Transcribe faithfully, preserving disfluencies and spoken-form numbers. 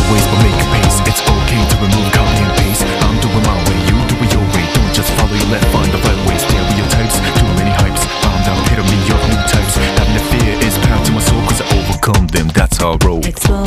ways but make a pace. It's okay to remove copy and paste. I'm doing my way, you do it your way. Don't just follow your left, find the right way. Stereotypes, too many hypes. I'm the epitome of new types. Having the fear is packed to my soul, cause I overcome them, that's how I roll. Explore